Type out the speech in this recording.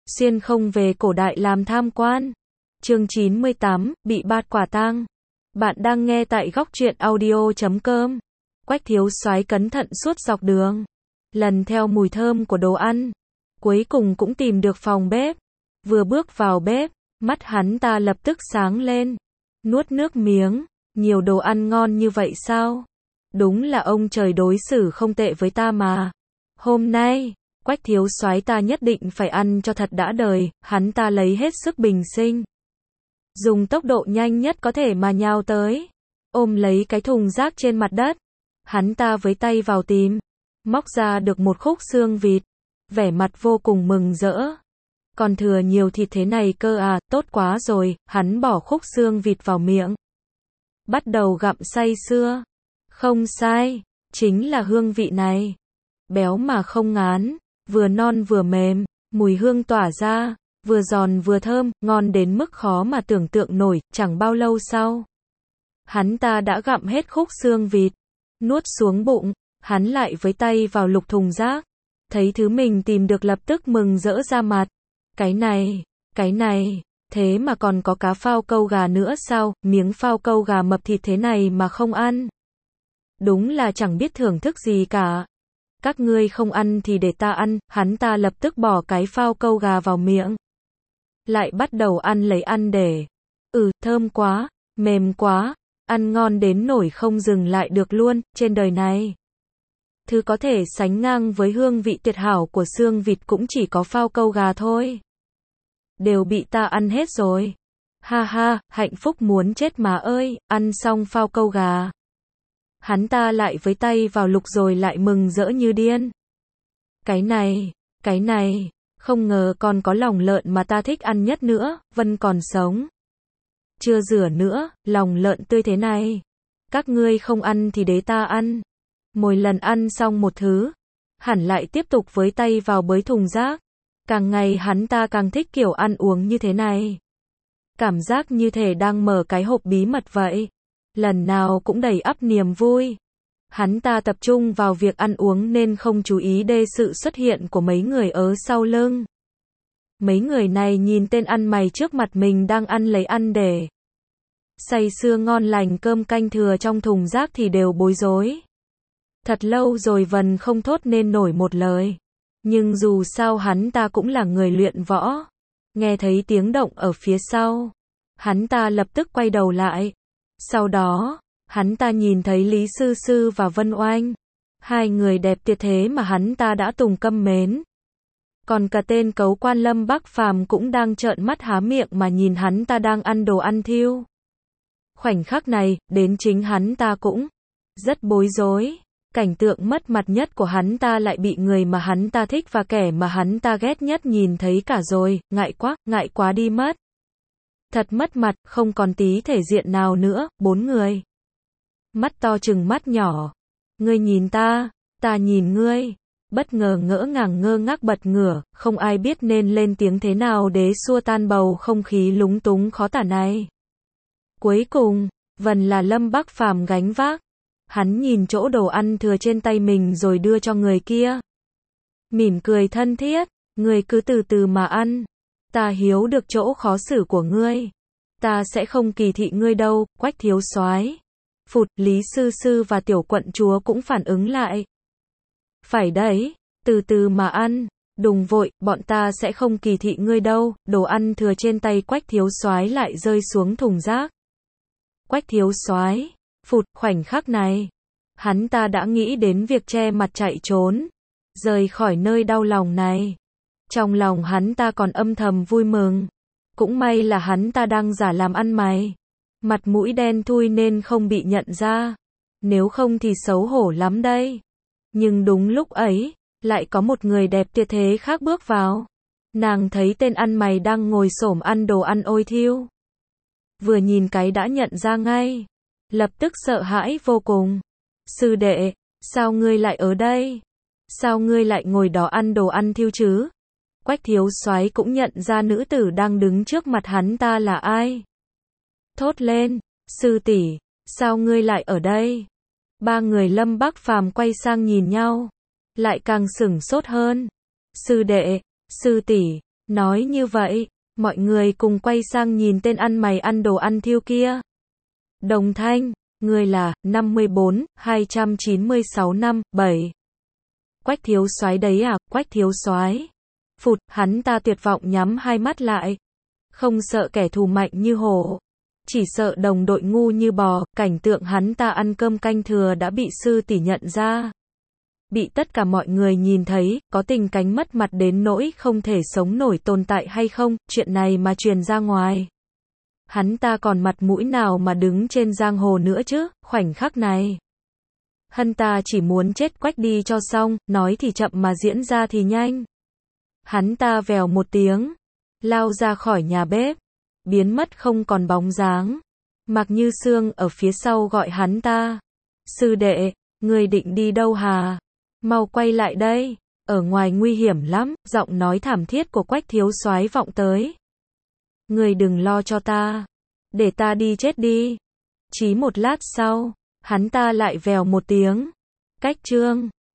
xuyên không về cổ đại làm tham quan. Chương 98, bị bắt quả tang. Bạn đang nghe tại góc truyện audio.com. Quách thiếu soái cẩn thận suốt dọc đường, lần theo mùi thơm của đồ ăn, cuối cùng cũng tìm được phòng bếp. Vừa bước vào bếp, mắt hắn ta lập tức sáng lên, nuốt nước miếng, nhiều đồ ăn ngon như vậy sao? Đúng là ông trời đối xử không tệ với ta mà. Hôm nay, Quách thiếu soái ta nhất định phải ăn cho thật đã đời. Hắn ta lấy hết sức bình sinh, dùng tốc độ nhanh nhất có thể mà nhào tới, ôm lấy cái thùng rác trên mặt đất. Hắn ta với tay vào tìm, móc ra được một khúc xương vịt, vẻ mặt vô cùng mừng rỡ. Còn thừa nhiều thịt thế này cơ à, tốt quá rồi. Hắn bỏ khúc xương vịt vào miệng, bắt đầu gặm say sưa. Không sai, chính là hương vị này. Béo mà không ngán, vừa non vừa mềm, mùi hương tỏa ra, vừa giòn vừa thơm, ngon đến mức khó mà tưởng tượng nổi. Chẳng bao lâu sau, hắn ta đã gặm hết khúc xương vịt, nuốt xuống bụng. Hắn lại với tay vào lục thùng rác, thấy thứ mình tìm được lập tức mừng rỡ ra mặt. Cái này, thế mà còn có cá phao câu gà nữa sao? Miếng phao câu gà mập thịt thế này mà không ăn, đúng là chẳng biết thưởng thức gì cả. Các ngươi không ăn thì để ta ăn. Hắn ta lập tức bỏ cái phao câu gà vào miệng, lại bắt đầu ăn lấy ăn để. Thơm quá, mềm quá, ăn ngon đến nỗi không dừng lại được luôn. Trên đời này, thứ có thể sánh ngang với hương vị tuyệt hảo của xương vịt cũng chỉ có phao câu gà thôi. Đều bị ta ăn hết rồi. Ha ha, hạnh phúc muốn chết mà ơi. Ăn xong phao câu gà, hắn ta lại với tay vào lục rồi lại mừng rỡ như điên. Cái này, không ngờ còn có lòng lợn mà ta thích ăn nhất nữa, vẫn còn sống, chưa rửa nữa. Lòng lợn tươi thế này, các ngươi không ăn thì để ta ăn. Mỗi lần ăn xong một thứ, hẳn lại tiếp tục với tay vào bới thùng rác. Càng ngày hắn ta càng thích kiểu ăn uống như thế này. Cảm giác như thể đang mở cái hộp bí mật vậy. Lần nào cũng đầy ắp niềm vui. Hắn ta tập trung vào việc ăn uống nên không chú ý đến sự xuất hiện của mấy người ở sau lưng. Mấy người này nhìn tên ăn mày trước mặt mình đang ăn lấy ăn để say sưa ngon lành cơm canh thừa trong thùng rác thì đều bối rối. Thật lâu rồi vẫn không thốt nên nổi một lời. Nhưng dù sao hắn ta cũng là người luyện võ. Nghe thấy tiếng động ở phía sau, hắn ta lập tức quay đầu lại. Sau đó, hắn ta nhìn thấy Lý Sư Sư và Vân Oanh. Hai người đẹp tuyệt thế mà hắn ta đã từng căm mến. Còn cả tên cấu quan Lâm Bắc Phàm cũng đang trợn mắt há miệng mà nhìn hắn ta đang ăn đồ ăn thiêu. Khoảnh khắc này, đến chính hắn ta cũng rất bối rối. Cảnh tượng mất mặt nhất của hắn ta lại bị người mà hắn ta thích và kẻ mà hắn ta ghét nhất nhìn thấy cả rồi. Ngại quá đi mất. Thật mất mặt, không còn tí thể diện nào nữa. Bốn người, mắt to chừng mắt nhỏ. Ngươi nhìn ta nhìn ngươi. Bất ngờ ngỡ ngàng ngơ ngác bật ngửa, không ai biết nên lên tiếng thế nào để xua tan bầu không khí lúng túng khó tả này. Cuối cùng, vẫn là Lâm Bắc Phàm gánh vác. Hắn nhìn chỗ đồ ăn thừa trên tay mình rồi đưa cho người kia, mỉm cười thân thiết. Ngươi cứ từ từ mà ăn. Ta hiểu được chỗ khó xử của ngươi. Ta sẽ không kỳ thị ngươi đâu. Quách thiếu soái. Phụt, Lý Sư Sư và Tiểu Quận Chúa cũng phản ứng lại. Phải đấy, từ từ mà ăn. Đừng vội, bọn ta sẽ không kỳ thị ngươi đâu. Đồ ăn thừa trên tay Quách thiếu soái lại rơi xuống thùng rác. Quách thiếu soái. Phụt, khoảnh khắc này, hắn ta đã nghĩ đến việc che mặt chạy trốn, rời khỏi nơi đau lòng này. Trong lòng hắn ta còn âm thầm vui mừng. Cũng may là hắn ta đang giả làm ăn mày, mặt mũi đen thui nên không bị nhận ra. Nếu không thì xấu hổ lắm đây. Nhưng đúng lúc ấy, lại có một người đẹp tuyệt thế khác bước vào. Nàng thấy tên ăn mày đang ngồi xổm ăn đồ ăn ôi thiêu. Vừa nhìn cái đã nhận ra ngay. Lập tức sợ hãi vô cùng. Sư đệ, sao ngươi lại ở đây? Sao ngươi lại ngồi đó ăn đồ ăn thiêu chứ? Quách thiếu soái cũng nhận ra nữ tử đang đứng trước mặt hắn ta là ai. Thốt lên, sư tỷ, sao ngươi lại ở đây? Ba người Lâm Bắc Phàm quay sang nhìn nhau, lại càng sửng sốt hơn. Sư đệ, sư tỷ, Nói như vậy, mọi người cùng quay sang nhìn tên ăn mày ăn đồ ăn thiêu kia. Đồng thanh, ngươi là 54, 296 năm, 7. Quách thiếu soái đấy à, Quách thiếu soái. Phụt, hắn ta tuyệt vọng nhắm hai mắt lại. Không sợ kẻ thù mạnh như hổ, chỉ sợ đồng đội ngu như bò. Cảnh tượng hắn ta ăn cơm canh thừa đã bị sư tỷ nhận ra. Bị tất cả mọi người nhìn thấy, có tình cảnh mất mặt đến nỗi không thể sống nổi tồn tại hay không, chuyện này mà truyền ra ngoài. Hắn ta còn mặt mũi nào mà đứng trên giang hồ nữa chứ, khoảnh khắc này. Hắn ta chỉ muốn chết quách đi cho xong, nói thì chậm mà diễn ra thì nhanh. Hắn ta vèo một tiếng, lao ra khỏi nhà bếp, biến mất không còn bóng dáng. Mạc Như Sương ở phía sau gọi hắn ta. Sư đệ, ngươi định đi đâu hả? Mau quay lại đây, ở ngoài nguy hiểm lắm, giọng nói thảm thiết của Quách thiếu soái vọng tới. Ngươi đừng lo cho ta, để ta đi chết đi. Chỉ một lát sau, hắn ta lại vèo một tiếng. Cách chương